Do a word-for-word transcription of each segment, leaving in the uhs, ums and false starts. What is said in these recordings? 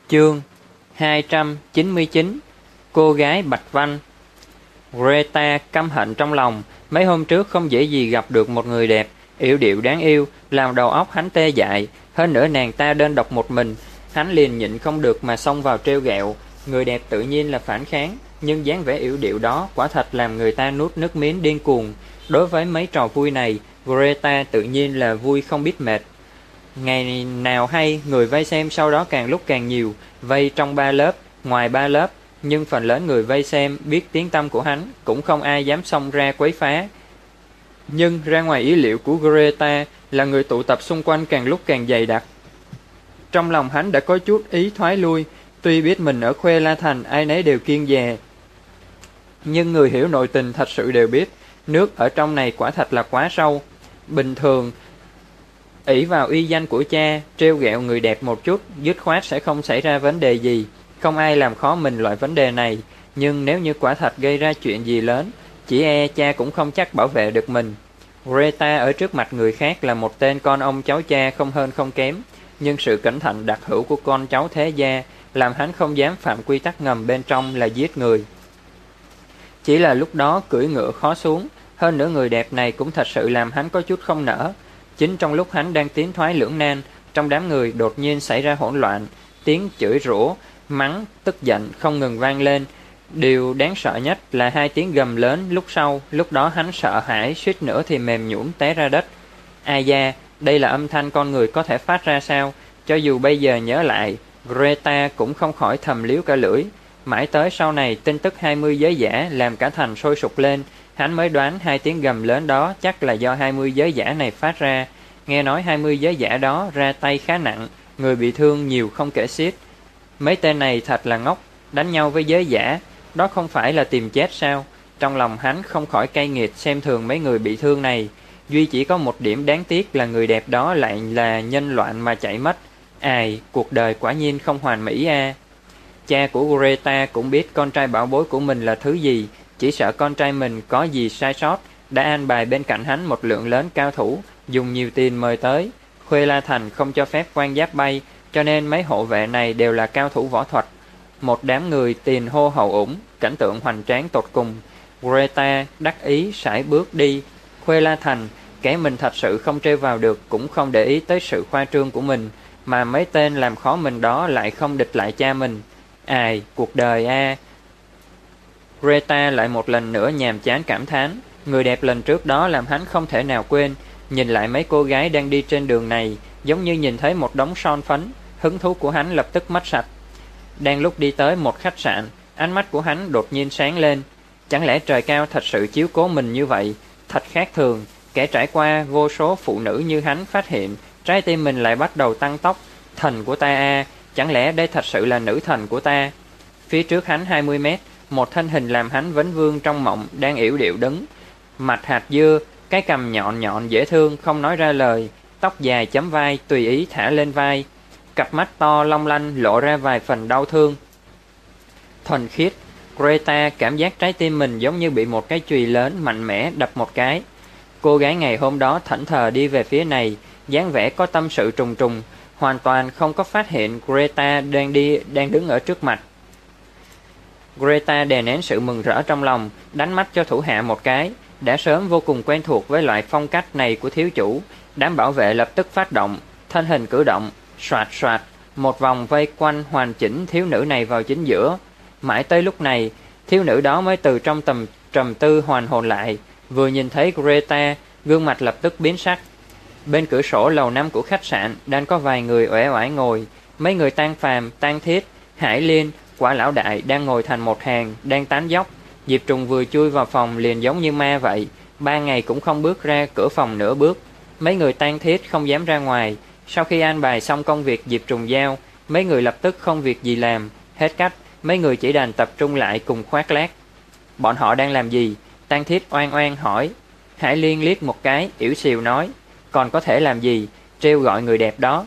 Chương hai trăm chín mươi chín. Cô gái Bạch Vanh. Greta căm hận trong lòng. Mấy hôm trước không dễ gì gặp được một người đẹp, yểu điệu đáng yêu, làm đầu óc hắn tê dại. Hơn nữa nàng ta đơn độc một mình, hắn liền nhịn không được mà xông vào trêu ghẹo. Người đẹp tự nhiên là phản kháng, nhưng dáng vẻ yểu điệu đó quả thật làm người ta nuốt nước miếng điên cuồng. Đối với mấy trò vui này, Greta tự nhiên là vui không biết mệt. Ngày nào hay, người vây xem sau đó càng lúc càng nhiều, vây trong ba lớp, ngoài ba lớp, nhưng phần lớn người vây xem biết tiếng tăm của hắn, cũng không ai dám xông ra quấy phá. Nhưng ra ngoài ý liệu của Greta là người tụ tập xung quanh càng lúc càng dày đặc. Trong lòng hắn đã có chút ý thoái lui, tuy biết mình ở Khuê La Thành ai nấy đều kiêng dè, nhưng người hiểu nội tình thật sự đều biết, nước ở trong này quả thật là quá sâu. Bình thường, ỷ vào uy danh của cha, trêu ghẹo người đẹp một chút, dứt khoát sẽ không xảy ra vấn đề gì, không ai làm khó mình loại vấn đề này. Nhưng nếu như quả thật gây ra chuyện gì lớn, chỉ e cha cũng không chắc bảo vệ được mình. Greta ở trước mặt người khác là một tên con ông cháu cha không hơn không kém, nhưng sự cẩn thận đặc hữu của con cháu thế gia làm hắn không dám phạm quy tắc ngầm bên trong là giết người. Chỉ là lúc đó cưỡi ngựa khó xuống, hơn nữa người đẹp này cũng thật sự làm hắn có chút không nỡ. Chính trong lúc hắn đang tiến thoái lưỡng nan, trong đám người đột nhiên xảy ra hỗn loạn, tiếng chửi rủa, mắng, tức giận không ngừng vang lên. Điều đáng sợ nhất là hai tiếng gầm lớn lúc sau, lúc đó hắn sợ hãi suýt nữa thì mềm nhũn té ra đất. Ai da, đây là âm thanh con người có thể phát ra sao? Cho dù bây giờ nhớ lại, Greta cũng không khỏi thầm liếu cả lưỡi. Mãi tới sau này tin tức hai mươi giới giả làm cả thành sôi sục lên, hắn mới đoán hai tiếng gầm lớn đó chắc là do hai mươi giới giả này phát ra. Nghe nói hai mươi giới giả đó ra tay khá nặng, người bị thương nhiều không kể xiết. Mấy tên này thật là ngốc, đánh nhau với giới giả, đó không phải là tìm chết sao? Trong lòng hắn không khỏi cay nghiệt xem thường mấy người bị thương này. Duy chỉ có một điểm đáng tiếc là người đẹp đó lại là nhân loạn mà chạy mất. Ai, cuộc đời quả nhiên không hoàn mỹ a. À. Cha của Greta cũng biết con trai bảo bối của mình là thứ gì, chỉ sợ con trai mình có gì sai sót, đã an bài bên cạnh hắn một lượng lớn cao thủ, dùng nhiều tiền mời tới. Khuê La Thành không cho phép quan giáp bay, cho nên mấy hộ vệ này đều là cao thủ võ thuật. Một đám người tiền hô hậu ủng, cảnh tượng hoành tráng tột cùng. Greta đắc ý sải bước đi. Khuê La Thành, kẻ mình thật sự không trêu vào được cũng không để ý tới sự khoa trương của mình, mà mấy tên làm khó mình đó lại không địch lại cha mình. Ai, cuộc đời a. À. Greta lại một lần nữa nhàm chán cảm thán. Người đẹp lần trước đó làm hắn không thể nào quên. Nhìn lại mấy cô gái đang đi trên đường này, giống như nhìn thấy một đống son phấn, hứng thú của hắn lập tức mất sạch. Đang lúc đi tới một khách sạn, ánh mắt của hắn đột nhiên sáng lên. Chẳng lẽ trời cao thật sự chiếu cố mình như vậy? Thật khác thường, kẻ trải qua vô số phụ nữ như hắn phát hiện, trái tim mình lại bắt đầu tăng tốc. Thần của ta a, à, chẳng lẽ đây thật sự là nữ thần của ta? Phía trước hắn hai mươi mét, một thân hình làm hắn vấn vương trong mộng đang yểu điệu đứng. Mặt hạt dưa, cái cằm nhọn nhọn dễ thương không nói ra lời, tóc dài chấm vai tùy ý thả lên vai, cặp mắt to long lanh lộ ra vài phần đau thương. Thuần khiết, Greta cảm giác trái tim mình giống như bị một cái chùy lớn mạnh mẽ đập một cái. Cô gái ngày hôm đó thẫn thờ đi về phía này, dáng vẻ có tâm sự trùng trùng, hoàn toàn không có phát hiện Greta đang đi đang đứng ở trước mặt. Greta đè nén sự mừng rỡ trong lòng, đánh mắt cho thủ hạ một cái. Đã sớm vô cùng quen thuộc với loại phong cách này của thiếu chủ, đám bảo vệ lập tức phát động, thân hình cử động, soạt soạt, một vòng vây quanh hoàn chỉnh thiếu nữ này vào chính giữa. Mãi tới lúc này, thiếu nữ đó mới từ trong tầm trầm tư hoàn hồn lại, vừa nhìn thấy Greta, gương mặt lập tức biến sắc. Bên cửa sổ lầu năm của khách sạn đang có vài người uể oải ngồi, mấy người Tang Phàm, Tang Thiết, Hải Liên, Quả Lão Đại đang ngồi thành một hàng, đang tán dóc. Diệp Trùng vừa chui vào phòng liền giống như ma vậy, ba ngày cũng không bước ra cửa phòng nửa bước. Mấy người Tang Thiết không dám ra ngoài. Sau khi an bài xong công việc Diệp Trùng giao, mấy người lập tức không việc gì làm. Hết cách, mấy người chỉ đành tập trung lại cùng khoác lác. Bọn họ đang làm gì? Tang Thiết oan oan hỏi. Hải Liên liếc một cái, yểu xìu nói, còn có thể làm gì, trêu gọi người đẹp đó.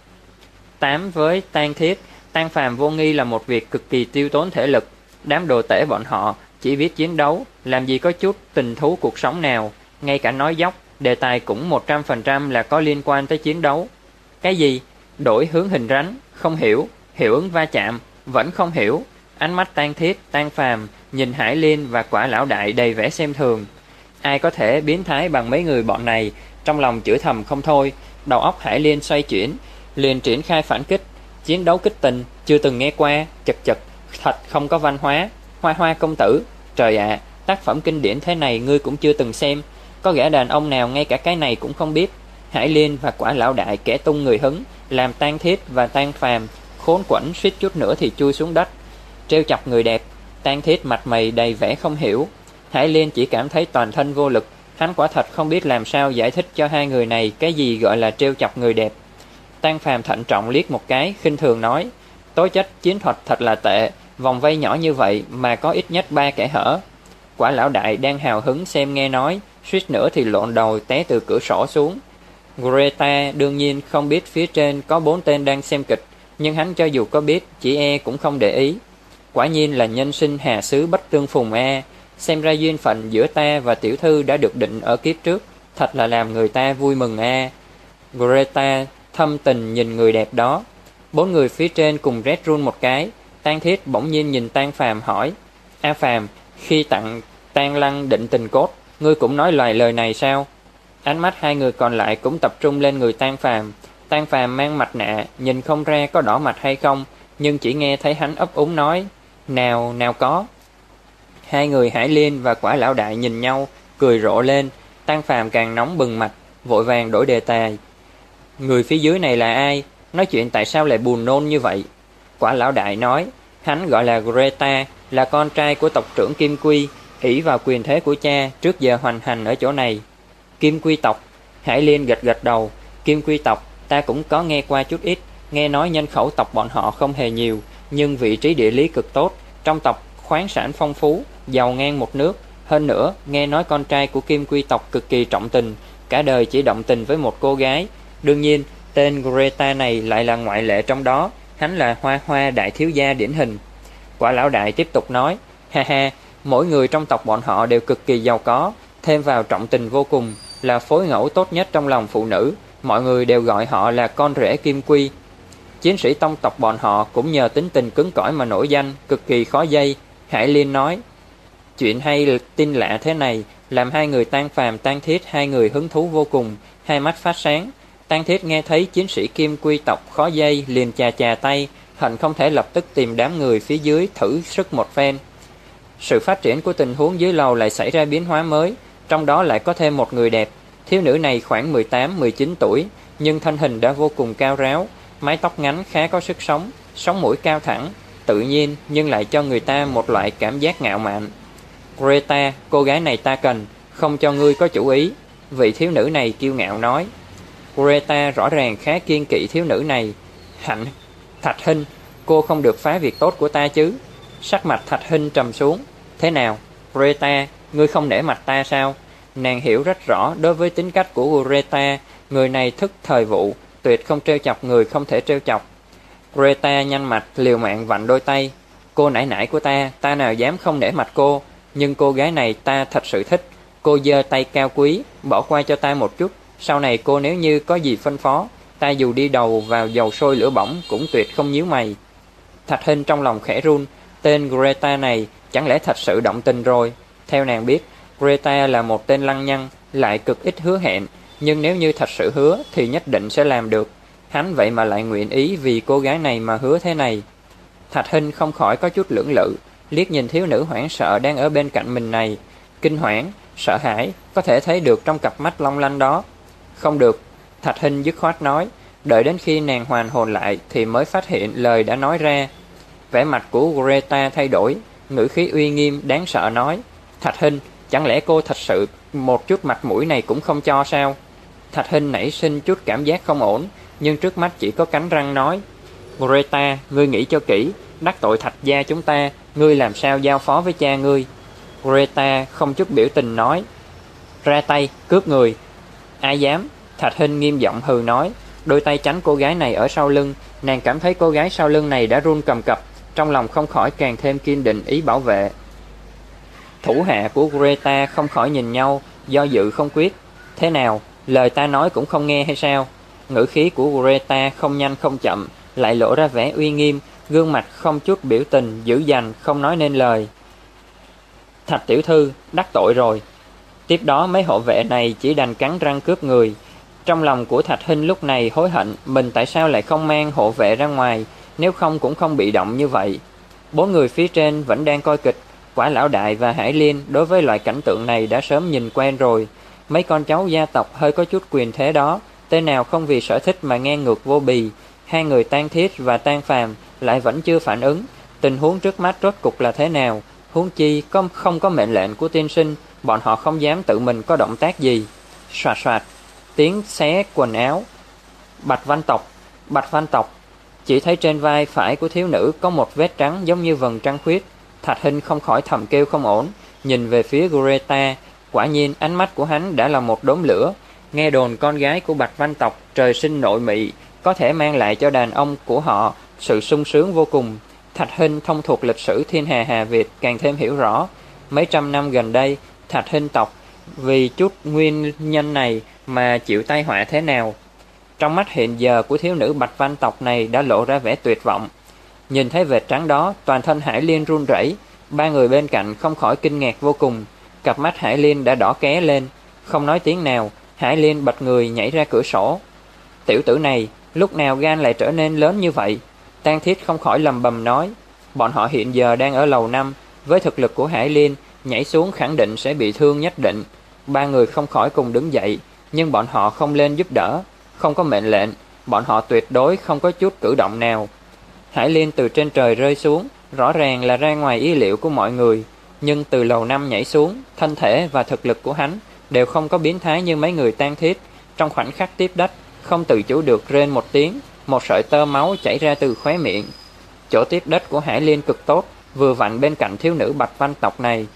Tám với Tang Thiết, Tang Phàm vô nghi là một việc cực kỳ tiêu tốn thể lực. Đám đồ tể bọn họ chỉ biết chiến đấu, làm gì có chút tình thú cuộc sống nào. Ngay cả nói dóc, đề tài cũng một trăm phần trăm là có liên quan tới chiến đấu. Cái gì? Đổi hướng hình rắn? Không hiểu. Hiệu ứng va chạm, vẫn không hiểu. Ánh mắt Tang Thiết, Tang Phàm nhìn Hải Liên và Quả Lão Đại đầy vẻ xem thường. Ai có thể biến thái bằng mấy người bọn này, trong lòng chửi thầm không thôi. Đầu óc Hải Liên xoay chuyển, liền triển khai phản kích. Chiến đấu kích tình, chưa từng nghe qua, chật chật, thật không có văn hóa. Hoa Hoa công tử, trời ạ, tác phẩm kinh điển thế này ngươi cũng chưa từng xem. Có gã đàn ông nào ngay cả cái này cũng không biết. Hải Liên và Quả Lão Đại kẻ tung người hứng, làm Tang Thiết và Tang Phàm khốn quẫn suýt chút nữa thì chui xuống đất. Trêu chọc người đẹp, Tang Thiết mặt mày đầy vẻ không hiểu. Hải Liên chỉ cảm thấy toàn thân vô lực. Hắn quả thật không biết làm sao giải thích cho hai người này cái gì gọi là trêu chọc người đẹp. Tang Phàm thận trọng liếc một cái, khinh thường nói: Tố chất chiến thuật thật là tệ, vòng vây nhỏ như vậy mà có ít nhất ba kẻ hở. Quả Lão Đại đang hào hứng xem nghe nói, suýt nữa thì lộn đầu té từ cửa sổ xuống. Greta đương nhiên không biết phía trên có bốn tên đang xem kịch, nhưng hắn cho dù có biết, chỉ e cũng không để ý. Quả nhiên là nhân sinh hà xứ bất tương phùng a, xem ra duyên phận giữa ta và tiểu thư đã được định ở kiếp trước, thật là làm người ta vui mừng a. Greta thâm tình nhìn người đẹp đó. Bốn người phía trên cùng rét run một cái. Tang Thiết bỗng nhiên nhìn Tang Phàm hỏi: A Phàm, khi tặng Tang Lăng định tình cốt, ngươi cũng nói loài lời này sao? Ánh mắt hai người còn lại cũng tập trung lên người Tang Phàm. Tang Phàm mang mặt nạ, nhìn không ra có đỏ mặt hay không, nhưng chỉ nghe thấy hắn ấp úng nói: Nào, nào có. Hai người Hải Liên và Quả Lão Đại nhìn nhau, cười rộ lên. Tang Phàm càng nóng bừng mặt, vội vàng đổi đề tài: Người phía dưới này là ai? Nói chuyện tại sao lại buồn nôn như vậy? Quả Lão Đại nói: Hắn gọi là Greta, là con trai của tộc trưởng Kim Quy, ỷ vào quyền thế của cha, trước giờ hoành hành ở chỗ này. Kim Quy tộc? Hải Liên gật gật đầu. Kim Quy tộc ta cũng có nghe qua chút ít, nghe nói nhân khẩu tộc bọn họ không hề nhiều, nhưng vị trí địa lý cực tốt, trong tộc khoáng sản phong phú, giàu ngang một nước. Hơn nữa, nghe nói con trai của Kim Quy tộc cực kỳ trọng tình, cả đời chỉ động tình với một cô gái. Đương nhiên, tên Greta này lại là ngoại lệ trong đó, hắn là Hoa Hoa đại thiếu gia điển hình. Quả Lão Đại tiếp tục nói: Ha ha, mỗi người trong tộc bọn họ đều cực kỳ giàu có, thêm vào trọng tình vô cùng, là phối ngẫu tốt nhất trong lòng phụ nữ, mọi người đều gọi họ là con rể Kim Quy. Chiến sĩ tông tộc bọn họ cũng nhờ tính tình cứng cỏi mà nổi danh, cực kỳ khó dây. Hải Liên nói: Chuyện hay tin lạ thế này làm hai người Tang Phàm, Tang Thiết hai người hứng thú vô cùng, hai mắt phát sáng. Tang Thiết nghe thấy chiến sĩ Kim Quy tộc khó dây, liền chà chà tay, hận không thể lập tức tìm đám người phía dưới thử sức một phen. Sự phát triển của tình huống dưới lầu lại xảy ra biến hóa mới, trong đó lại có thêm một người đẹp. Thiếu nữ này khoảng mười tám mười chín tuổi, nhưng thân hình đã vô cùng cao ráo, mái tóc ngắn khá có sức sống, sống mũi cao thẳng, tự nhiên nhưng lại cho người ta một loại cảm giác ngạo mạn. Greta, cô gái này ta cần, không cho ngươi có chủ ý, vị thiếu nữ này kiêu ngạo nói. Greta rõ ràng khá kiên kỵ thiếu nữ này. Hạnh, Thạch Hinh, cô không được phá việc tốt của ta chứ? Sắc mặt Thạch Hinh trầm xuống. Thế nào, Greta, ngươi không nể mặt ta sao? Nàng hiểu rất rõ đối với tính cách của Greta, người này thức thời vụ, tuyệt không trêu chọc người không thể trêu chọc. Greta nhăn mặt liều mạng vặn đôi tay. Cô nải nải của ta, ta nào dám không nể mặt cô, nhưng cô gái này ta thật sự thích. Cô giơ tay cao quý, bỏ qua cho ta một chút, sau này cô nếu như có gì phân phó, ta dù đi đầu vào dầu sôi lửa bỏng cũng tuyệt không nhíu mày. Thạch Hinh trong lòng khẽ run, tên Greta này chẳng lẽ thật sự động tình rồi? Theo nàng biết, Greta là một tên lăng nhăng, lại cực ít hứa hẹn, nhưng nếu như thật sự hứa thì nhất định sẽ làm được. Hắn vậy mà lại nguyện ý vì cô gái này mà hứa thế này. Thạch Hinh không khỏi có chút lưỡng lự, liếc nhìn thiếu nữ hoảng sợ đang ở bên cạnh mình này. Kinh hoảng, sợ hãi có thể thấy được trong cặp mắt long lanh đó. Không được, Thạch Hinh dứt khoát nói, đợi đến khi nàng hoàn hồn lại thì mới phát hiện lời đã nói ra. Vẻ mặt của Greta thay đổi, ngữ khí uy nghiêm đáng sợ nói: Thạch Hinh, chẳng lẽ cô thật sự một chút mặt mũi này cũng không cho sao? Thạch Hinh nảy sinh chút cảm giác không ổn, nhưng trước mắt chỉ có cắn răng nói: Greta, ngươi nghĩ cho kỹ, đắc tội Thạch gia chúng ta, ngươi làm sao giao phó với cha ngươi? Greta không chút biểu tình nói: Ra tay, cướp người. Ai dám? Thạch Hinh nghiêm giọng hừ nói, đôi tay tránh cô gái này ở sau lưng. Nàng cảm thấy cô gái sau lưng này đã run cầm cập, trong lòng không khỏi càng thêm kiên định ý bảo vệ. Thủ hạ của Greta không khỏi nhìn nhau, do dự không quyết. Thế nào, lời ta nói cũng không nghe hay sao? Ngữ khí của Greta không nhanh không chậm, lại lộ ra vẻ uy nghiêm, gương mặt không chút biểu tình, dữ dằn, không nói nên lời. Thạch tiểu thư, đắc tội rồi. Tiếp đó mấy hộ vệ này chỉ đành cắn răng cướp người. Trong lòng của Thạch Hinh lúc này hối hận mình tại sao lại không mang hộ vệ ra ngoài, nếu không cũng không bị động như vậy. Bốn người phía trên vẫn đang coi kịch. Quả lão đại và Hải Liên đối với loại cảnh tượng này đã sớm nhìn quen rồi. Mấy con cháu gia tộc hơi có chút quyền thế đó, tên nào không vì sở thích mà ngang ngược vô bì. Hai người Tang Thiết và Tang Phàm lại vẫn chưa phản ứng. Tình huống trước mắt rốt cục là thế nào? Huống chi có không có mệnh lệnh của tiên sinh, bọn họ không dám tự mình có động tác gì. Soạt soạt, tiếng xé quần áo. Bạch Văn Tộc, Bạch Văn Tộc. Chỉ thấy trên vai phải của thiếu nữ có một vết trắng giống như vầng trăng khuyết. Thạch Hinh không khỏi thầm kêu không ổn, nhìn về phía Greta. Quả nhiên ánh mắt của hắn đã là một đốm lửa. Nghe đồn con gái của Bạch Văn Tộc trời sinh nội mị, có thể mang lại cho đàn ông của họ sự sung sướng vô cùng. Thạch Hinh thông thuộc lịch sử thiên hà Hà Việt càng thêm hiểu rõ. Mấy trăm năm gần đây, Thạch Hinh tộc vì chút nguyên nhân này mà chịu tai họa thế nào. Trong mắt hiện giờ của thiếu nữ Bạch Văn tộc này đã lộ ra vẻ tuyệt vọng. Nhìn thấy vệt trắng đó, toàn thân Hải Liên run rẩy. Ba người bên cạnh không khỏi kinh ngạc vô cùng. Cặp mắt Hải Liên đã đỏ ké lên. Không nói tiếng nào, Hải Liên bật người nhảy ra cửa sổ. Tiểu tử này, lúc nào gan lại trở nên lớn như vậy? Tang Thiết không khỏi lầm bầm nói. Bọn họ hiện giờ đang ở lầu năm, với thực lực của Hải Liên, nhảy xuống khẳng định sẽ bị thương nhất định. Ba người không khỏi cùng đứng dậy, nhưng bọn họ không lên giúp đỡ. Không có mệnh lệnh, bọn họ tuyệt đối không có chút cử động nào. Hải Liên từ trên trời rơi xuống, rõ ràng là ra ngoài ý liệu của mọi người. Nhưng từ lầu năm nhảy xuống, thân thể và thực lực của hắn đều không có biến thái như mấy người Tang Thiết. Trong khoảnh khắc tiếp đất, không tự chủ được rên một tiếng, một sợi tơ máu chảy ra từ khóe miệng. Chỗ tiếp đất của Hải Liên cực tốt, vừa vặn bên cạnh thiếu nữ Bạch Văn tộc này.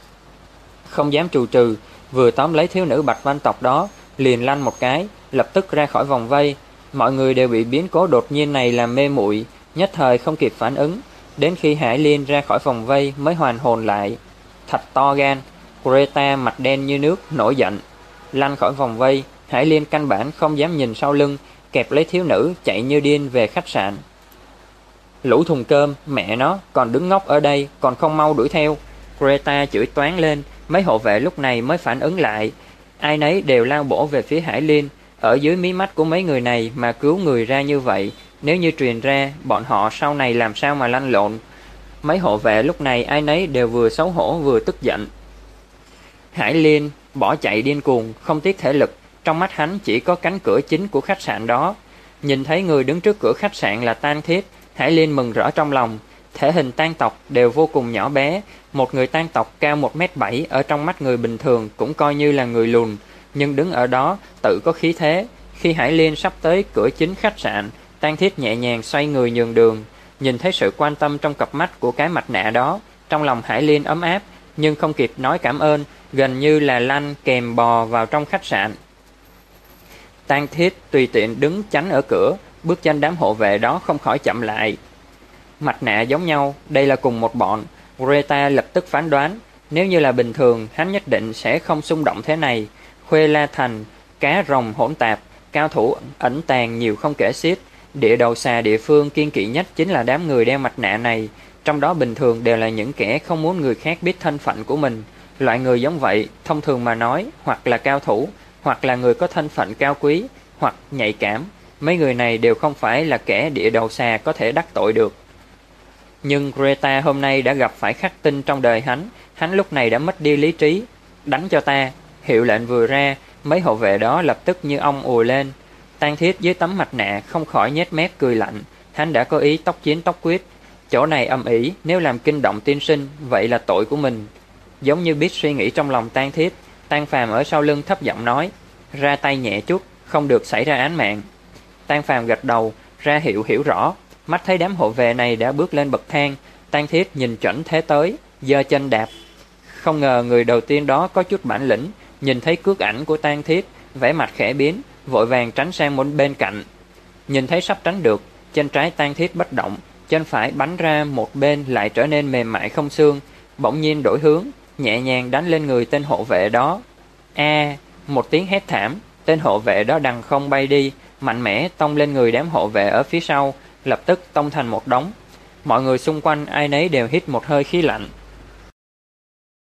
Không dám trù trừ, vừa tóm lấy thiếu nữ Bạch Văn tộc đó, liền lăn một cái, lập tức ra khỏi vòng vây. Mọi người đều bị biến cố đột nhiên này làm mê muội, nhất thời không kịp phản ứng. Đến khi Hải Liên ra khỏi vòng vây mới hoàn hồn lại. Thật to gan. Greta mặt đen như nước, nổi giận. Lăn khỏi vòng vây, Hải Liên căn bản không dám nhìn sau lưng, kẹp lấy thiếu nữ chạy như điên về khách sạn. Lũ thùng cơm, mẹ nó, còn đứng ngốc ở đây, còn không mau đuổi theo. Greta chửi toáng lên, mấy hộ vệ lúc này mới phản ứng lại. Ai nấy đều lao bổ về phía Hải Liên. Ở dưới mí mắt của mấy người này mà cứu người ra như vậy, nếu như truyền ra, bọn họ sau này làm sao mà lăn lộn. Mấy hộ vệ lúc này ai nấy đều vừa xấu hổ vừa tức giận. Hải Liên bỏ chạy điên cuồng, không tiếc thể lực. Trong mắt hắn chỉ có cánh cửa chính của khách sạn đó. Nhìn thấy người đứng trước cửa khách sạn là Tang Thiết, Hải Liên mừng rỡ trong lòng. Thể hình Tang tộc đều vô cùng nhỏ bé. Một người Tang tộc cao một mét bảy ở trong mắt người bình thường cũng coi như là người lùn, nhưng đứng ở đó tự có khí thế. Khi Hải Liên sắp tới cửa chính khách sạn, Tang Thiết nhẹ nhàng xoay người nhường đường. Nhìn thấy sự quan tâm trong cặp mắt của cái mặt nạ đó, trong lòng Hải Liên ấm áp, nhưng không kịp nói cảm ơn, gần như là lăn kèm bò vào trong khách sạn. Tang Thiết tùy tiện đứng chắn ở cửa, bước chân đám hộ vệ đó không khỏi chậm lại. Mặt nạ giống nhau, đây là cùng một bọn. Greta lập tức phán đoán, nếu như là bình thường, hắn nhất định sẽ không xung động thế này. Khuê La Thành, cá rồng hỗn tạp, cao thủ ẩn tàng nhiều không kể xiết. Địa đầu xà địa phương kiên kỵ nhất chính là đám người đeo mặt nạ này. Trong đó bình thường đều là những kẻ không muốn người khác biết thân phận của mình. Loại người giống vậy, thông thường mà nói, hoặc là cao thủ, hoặc là người có thân phận cao quý, hoặc nhạy cảm. Mấy người này đều không phải là kẻ địa đầu xà có thể đắc tội được. Nhưng Greta hôm nay đã gặp phải khắc tinh trong đời hắn. Hắn lúc này đã mất đi lý trí. Đánh cho ta. Hiệu lệnh vừa ra, mấy hộ vệ đó lập tức như ong ùa lên. Tang Thiết dưới tấm mặt nạ không khỏi nhếch mép cười lạnh. Hắn đã có ý tốc chiến tốc quyết. Chỗ này âm ỉ, nếu làm kinh động tiên sinh, vậy là tội của mình. Giống như biết suy nghĩ trong lòng Tang Thiết, Tang Phàm ở sau lưng thấp giọng nói, ra tay nhẹ chút, không được xảy ra án mạng. Tang Phàm gật đầu, ra hiệu hiểu rõ. Mắt thấy đám hộ vệ này đã bước lên bậc thang, Tang Thiết nhìn chuẩn thế tới, giơ chân đạp. Không ngờ người đầu tiên đó có chút bản lĩnh, nhìn thấy cước ảnh của Tang Thiết, vẻ mặt khẽ biến, vội vàng tránh sang một bên cạnh. Nhìn thấy sắp tránh được, chân trái Tang Thiết bất động, chân phải bắn ra một bên lại trở nên mềm mại không xương, bỗng nhiên đổi hướng, nhẹ nhàng đánh lên người tên hộ vệ đó. A, một tiếng hét thảm, tên hộ vệ đó đằng không bay đi, mạnh mẽ tông lên người đám hộ vệ ở phía sau, lập tức tông thành một đống. Mọi người xung quanh ai nấy đều hít một hơi khí lạnh.